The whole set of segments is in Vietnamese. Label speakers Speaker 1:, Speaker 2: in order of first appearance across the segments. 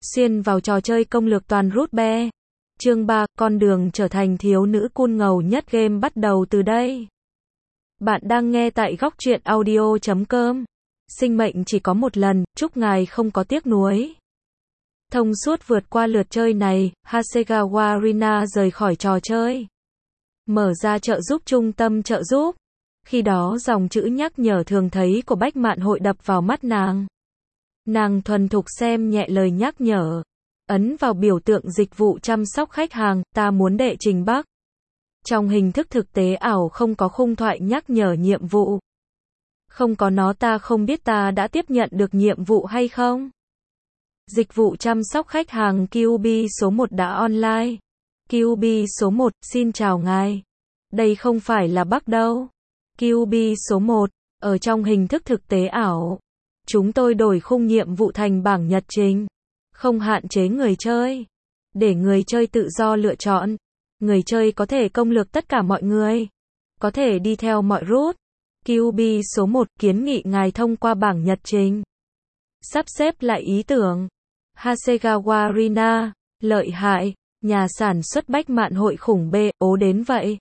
Speaker 1: Xuyên vào trò chơi công lược toàn rút be. Chương 3, con đường trở thành thiếu nữ cool ngầu nhất game bắt đầu từ đây. Bạn đang nghe tại góc truyện audio.com. Sinh mệnh chỉ có một lần, chúc ngài không có tiếc nuối. Thông suốt vượt qua lượt chơi này, Hasegawa Rina rời khỏi trò chơi. Mở ra trợ giúp trung tâm trợ giúp. Khi đó dòng chữ nhắc nhở thường thấy của Bách Mạn Hội đập vào mắt nàng. Nàng thuần thục xem nhẹ lời nhắc nhở. Ấn vào biểu tượng dịch vụ chăm sóc khách hàng, ta muốn đệ trình Bắc. Trong hình thức thực tế ảo không có khung thoại nhắc nhở nhiệm vụ. Không có nó ta không biết ta đã tiếp nhận được nhiệm vụ hay không. Dịch vụ chăm sóc khách hàng QB số 1 đã online. QB số 1, xin chào ngài. Đây không phải là Bắc đâu. QB số 1, ở trong hình thức thực tế ảo. Chúng tôi đổi khung nhiệm vụ thành bảng nhật trình. Không hạn chế người chơi. Để người chơi tự do lựa chọn. Người chơi có thể công lược tất cả mọi người. Có thể đi theo mọi route. QB số 1 kiến nghị ngài thông qua bảng nhật trình. Sắp xếp lại ý tưởng. Hasegawa Rina, lợi hại, nhà sản xuất Bách Mạn Hội khủng bê, ố đến vậy.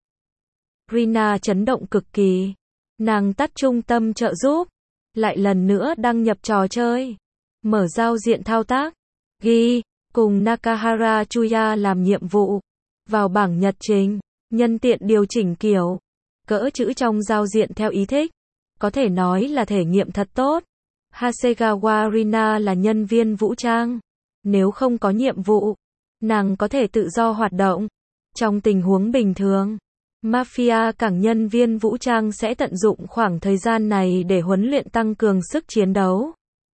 Speaker 1: Rina chấn động cực kỳ. Nàng tắt trung tâm trợ giúp. Lại lần nữa đăng nhập trò chơi. Mở giao diện thao tác. Ghi, cùng Nakahara Chuya làm nhiệm vụ. Vào bảng nhật trình. Nhân tiện điều chỉnh kiểu. Cỡ chữ trong giao diện theo ý thích. Có thể nói là thể nghiệm thật tốt. Hasegawa Rina là nhân viên vũ trang. Nếu không có nhiệm vụ, nàng có thể tự do hoạt động. Trong tình huống bình thường, Mafia cảng nhân viên vũ trang sẽ tận dụng khoảng thời gian này để huấn luyện tăng cường sức chiến đấu.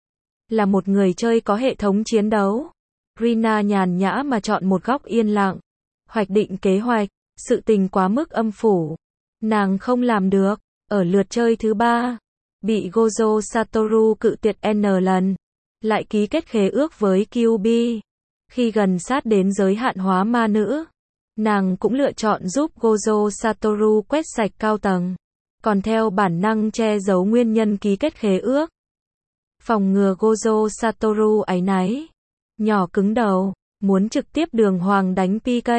Speaker 1: Là một người chơi có hệ thống chiến đấu, Rina nhàn nhã mà chọn một góc yên lặng. Hoạch định kế hoạch, sự tình quá mức âm phủ. Nàng không làm được, ở lượt chơi thứ 3. Bị Gojo Satoru cự tuyệt N lần. Lại ký kết khế ước với QB. Khi gần sát đến giới hạn hóa ma nữ, nàng cũng lựa chọn giúp Gojo Satoru quét sạch cao tầng. Còn theo bản năng che giấu nguyên nhân ký kết khế ước. Phòng ngừa Gojo Satoru áy náy. Nhỏ cứng đầu, muốn trực tiếp đường hoàng đánh PK.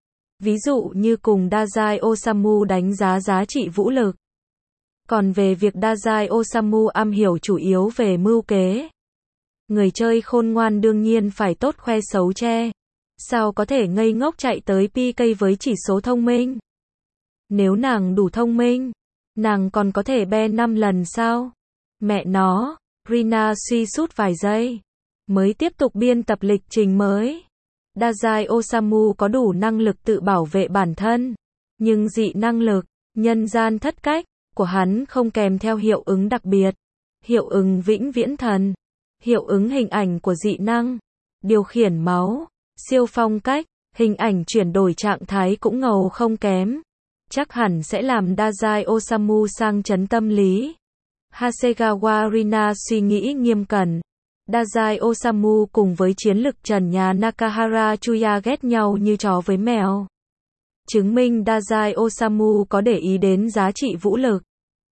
Speaker 1: Ví dụ như cùng Dazai Osamu đánh giá trị vũ lực. Còn về việc Dazai Osamu am hiểu chủ yếu về mưu kế. Người chơi khôn ngoan đương nhiên phải tốt khoe xấu che. Sao có thể ngây ngốc chạy tới PK với chỉ số thông minh? Nếu nàng đủ thông minh, nàng còn có thể be 5 lần sao? Mẹ nó, Rina suy sút vài giây. Mới tiếp tục biên tập lịch trình mới. Dazai Osamu có đủ năng lực tự bảo vệ bản thân. Nhưng dị năng lực, nhân gian thất cách, của hắn không kèm theo hiệu ứng đặc biệt. Hiệu ứng vĩnh viễn thần. Hiệu ứng hình ảnh của dị năng. Điều khiển máu. Siêu phong cách. Hình ảnh chuyển đổi trạng thái cũng ngầu không kém. Chắc hẳn sẽ làm Dazai Osamu sang chấn tâm lý. Hasegawa Rina suy nghĩ nghiêm cẩn. Dazai Osamu cùng với chiến lực trần nhà Nakahara Chuya ghét nhau như chó với mèo. Chứng minh Dazai Osamu có để ý đến giá trị vũ lực.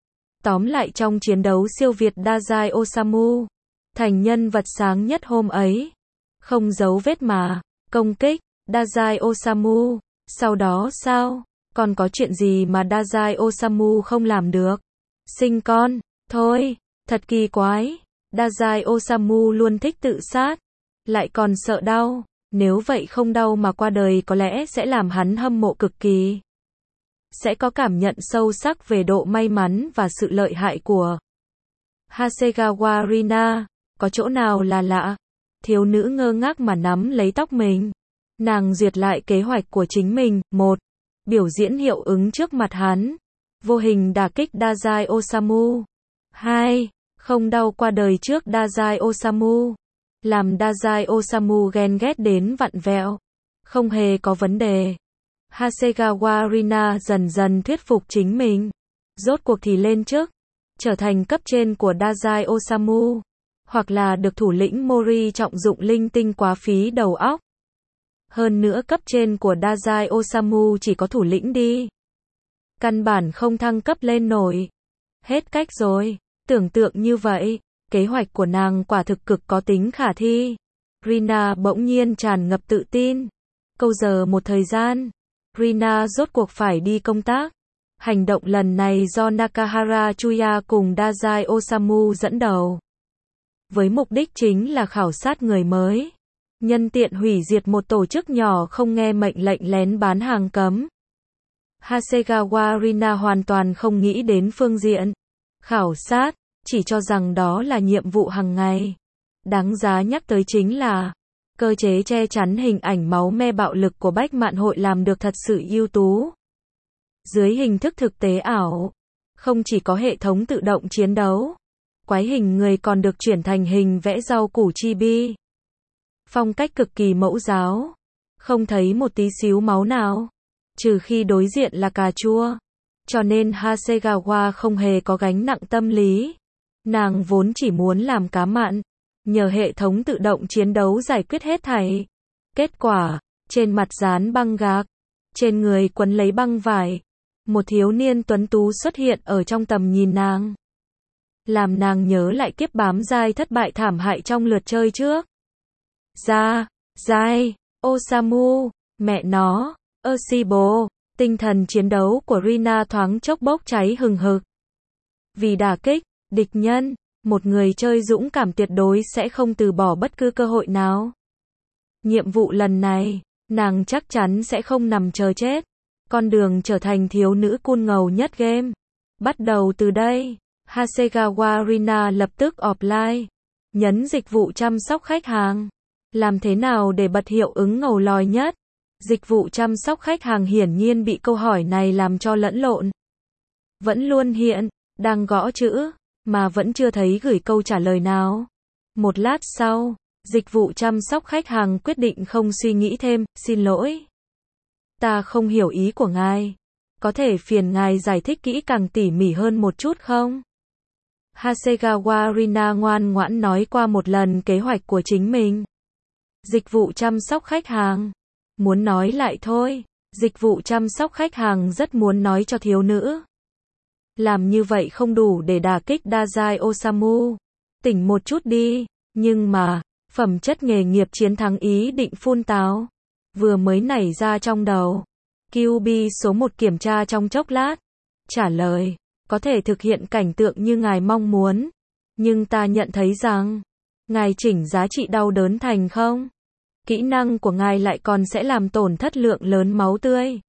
Speaker 1: Tóm lại trong chiến đấu siêu việt Dazai Osamu. Thành nhân vật sáng nhất hôm ấy. Không giấu vết mà. Công kích. Dazai Osamu. Sau đó sao? Còn có chuyện gì mà Dazai Osamu không làm được? Sinh con. Thôi. Thật kỳ quái. Dazai Osamu luôn thích tự sát. Lại còn sợ đau. Nếu vậy không đau mà qua đời có lẽ sẽ làm hắn hâm mộ cực kỳ. Sẽ có cảm nhận sâu sắc về độ may mắn và sự lợi hại của Hasegawa Rina. Có chỗ nào là lạ? Thiếu nữ ngơ ngác mà nắm lấy tóc mình. Nàng duyệt lại kế hoạch của chính mình. 1. Biểu diễn hiệu ứng trước mặt hắn. Vô hình đả kích Dazai Osamu. 2. Không đau qua đời trước Dazai Osamu. Làm Dazai Osamu ghen ghét đến vặn vẹo. Không hề có vấn đề. Hasegawa Rina dần dần thuyết phục chính mình. Rốt cuộc thì lên chức. Trở thành cấp trên của Dazai Osamu. Hoặc là được thủ lĩnh Mori trọng dụng linh tinh quá phí đầu óc. Hơn nữa cấp trên của Dazai Osamu chỉ có thủ lĩnh đi. Căn bản không thăng cấp lên nổi. Hết cách rồi. Tưởng tượng như vậy, kế hoạch của nàng quả thực cực có tính khả thi. Rina bỗng nhiên tràn ngập tự tin. Câu giờ một thời gian, Rina rốt cuộc phải đi công tác. Hành động lần này do Nakahara Chuya cùng Dazai Osamu dẫn đầu. Với mục đích chính là khảo sát người mới. Nhân tiện hủy diệt một tổ chức nhỏ không nghe mệnh lệnh lén bán hàng cấm. Hasegawa Rina hoàn toàn không nghĩ đến phương diện khảo sát, chỉ cho rằng đó là nhiệm vụ hàng ngày. Đáng giá nhắc tới chính là cơ chế che chắn hình ảnh máu me bạo lực của Bách Mạn Hội làm được thật sự ưu tú. Dưới hình thức thực tế ảo, không chỉ có hệ thống tự động chiến đấu, quái hình người còn được chuyển thành hình vẽ rau củ chibi. Phong cách cực kỳ mẫu giáo, không thấy một tí xíu máu nào, trừ khi đối diện là cà chua. Cho nên Hasegawa không hề có gánh nặng tâm lý. Nàng vốn chỉ muốn làm cá mặn, nhờ hệ thống tự động chiến đấu giải quyết hết thảy. Kết quả, trên mặt dán băng gạc, trên người quấn lấy băng vải, một thiếu niên tuấn tú xuất hiện ở trong tầm nhìn nàng. Làm nàng nhớ lại kiếp bám dai thất bại thảm hại trong lượt chơi trước. Dai, Osamu, mẹ nó, Oshibo, tinh thần chiến đấu của Rina thoáng chốc bốc cháy hừng hực. Vì đả kích địch nhân, một người chơi dũng cảm tuyệt đối sẽ không từ bỏ bất cứ cơ hội nào. Nhiệm vụ lần này, nàng chắc chắn sẽ không nằm chờ chết. Con đường trở thành thiếu nữ cool ngầu nhất game. Bắt đầu từ đây, Hasegawa Rina lập tức offline, nhấn dịch vụ chăm sóc khách hàng. Làm thế nào để bật hiệu ứng ngầu lòi nhất? Dịch vụ chăm sóc khách hàng hiển nhiên bị câu hỏi này làm cho lẫn lộn. Vẫn luôn hiện, đang gõ chữ, mà vẫn chưa thấy gửi câu trả lời nào. Một lát sau, dịch vụ chăm sóc khách hàng quyết định không suy nghĩ thêm, xin lỗi. Ta không hiểu ý của ngài. Có thể phiền ngài giải thích kỹ càng tỉ mỉ hơn một chút không? Hasegawa Rina ngoan ngoãn nói qua một lần kế hoạch của chính mình. Dịch vụ chăm sóc khách hàng. Muốn nói lại thôi. Dịch vụ chăm sóc khách hàng rất muốn nói cho thiếu nữ. Làm như vậy không đủ để đả kích Dazai Osamu. Tỉnh một chút đi. Nhưng mà, phẩm chất nghề nghiệp chiến thắng ý định phun táo vừa mới nảy ra trong đầu. QB số 1 kiểm tra trong chốc lát. Trả lời, có thể thực hiện cảnh tượng như ngài mong muốn. Nhưng ta nhận thấy rằng, ngài chỉnh giá trị đau đớn thành không. Kỹ năng của ngài lại còn sẽ làm tổn thất lượng lớn máu tươi.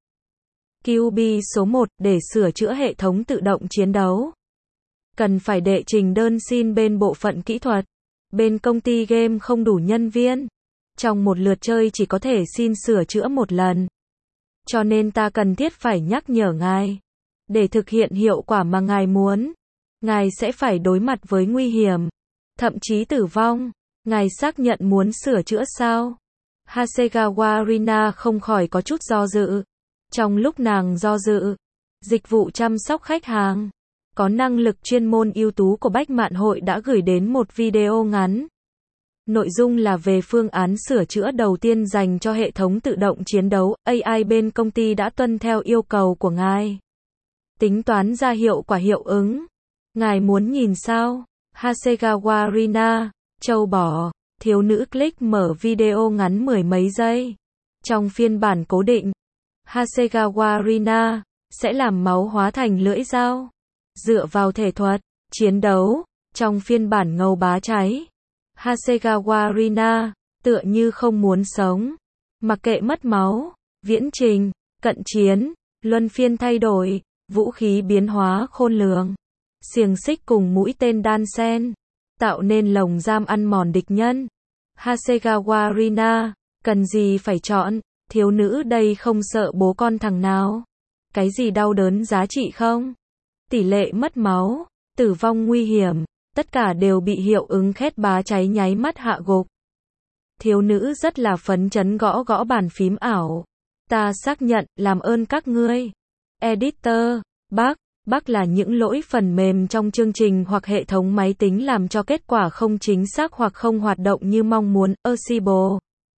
Speaker 1: QB số 1 để sửa chữa hệ thống tự động chiến đấu. Cần phải đệ trình đơn xin bên bộ phận kỹ thuật. Bên công ty game không đủ nhân viên. Trong một lượt chơi chỉ có thể xin sửa chữa một lần. Cho nên ta cần thiết phải nhắc nhở ngài. Để thực hiện hiệu quả mà ngài muốn, ngài sẽ phải đối mặt với nguy hiểm, thậm chí tử vong. Ngài xác nhận muốn sửa chữa sao? Hasegawa Rina không khỏi có chút do dự. Trong lúc nàng do dự, dịch vụ chăm sóc khách hàng có năng lực chuyên môn ưu tú của Bách Mạn Hội đã gửi đến một video ngắn. Nội dung là về phương án sửa chữa đầu tiên dành cho hệ thống tự động chiến đấu. AI bên công ty đã tuân theo yêu cầu của ngài. Tính toán ra hiệu quả hiệu ứng. Ngài muốn nhìn sao? Hasegawa Rina, châu bò, thiếu nữ click mở video ngắn mười mấy giây. Trong phiên bản cố định, Hasegawa Rina sẽ làm máu hóa thành lưỡi dao. Dựa vào thể thuật, chiến đấu, trong phiên bản ngầu bá cháy. Hasegawa Rina, tựa như không muốn sống. Mặc kệ mất máu, viễn trình, cận chiến, luân phiên thay đổi, vũ khí biến hóa khôn lường. Xiềng xích cùng mũi tên đan xen, tạo nên lồng giam ăn mòn địch nhân. Hasegawa Rina, cần gì phải chọn, thiếu nữ đây không sợ bố con thằng nào. Cái gì đau đớn giá trị không? Tỷ lệ mất máu, tử vong nguy hiểm. Tất cả đều bị hiệu ứng khét bá cháy nháy mắt hạ gục. Thiếu nữ rất là phấn chấn gõ gõ bàn phím ảo. Ta xác nhận, làm ơn các ngươi. Editor, bug là những lỗi phần mềm trong chương trình hoặc hệ thống máy tính làm cho kết quả không chính xác hoặc không hoạt động như mong muốn. Oshibo.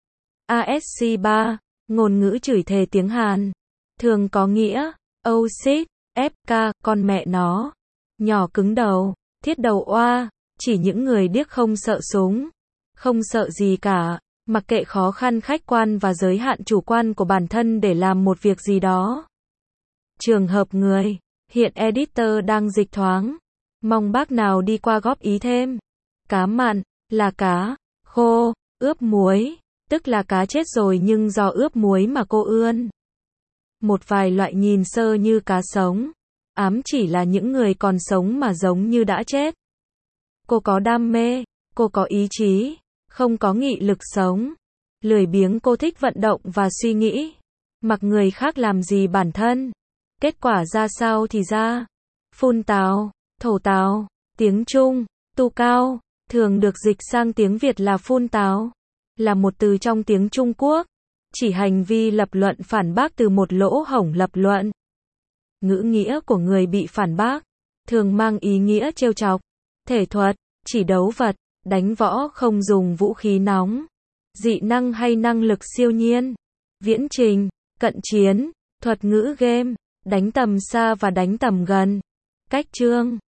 Speaker 1: ASC3, ngôn ngữ chửi thề tiếng Hàn. Thường có nghĩa, oh shit, FK, con mẹ nó. Nhỏ cứng đầu. Thiết đầu oa, chỉ những người điếc không sợ súng, không sợ gì cả. Mặc kệ khó khăn khách quan và giới hạn chủ quan của bản thân để làm một việc gì đó. Trường hợp người, hiện editor đang dịch thoáng. Mong bác nào đi qua góp ý thêm. Cá mặn, là cá khô, ướp muối, tức là cá chết rồi nhưng do ướp muối mà cô ươn. Một vài loại nhìn sơ như cá sống, ám chỉ là những người còn sống mà giống như đã chết. Cô có đam mê, cô có ý chí, không có nghị lực sống. Lười biếng, cô thích vận động và suy nghĩ. Mặc người khác làm gì bản thân. Kết quả ra sao thì ra. Phun tào, thổ tào, tiếng Trung, tu cao, thường được dịch sang tiếng Việt là phun tào, là một từ trong tiếng Trung Quốc, chỉ hành vi lập luận phản bác từ một lỗ hổng lập luận. Ngữ nghĩa của người bị phản bác, thường mang ý nghĩa trêu chọc, thể thuật, chỉ đấu vật, đánh võ không dùng vũ khí nóng, dị năng hay năng lực siêu nhiên, viễn trình, cận chiến, thuật ngữ game, đánh tầm xa và đánh tầm gần, cách chương.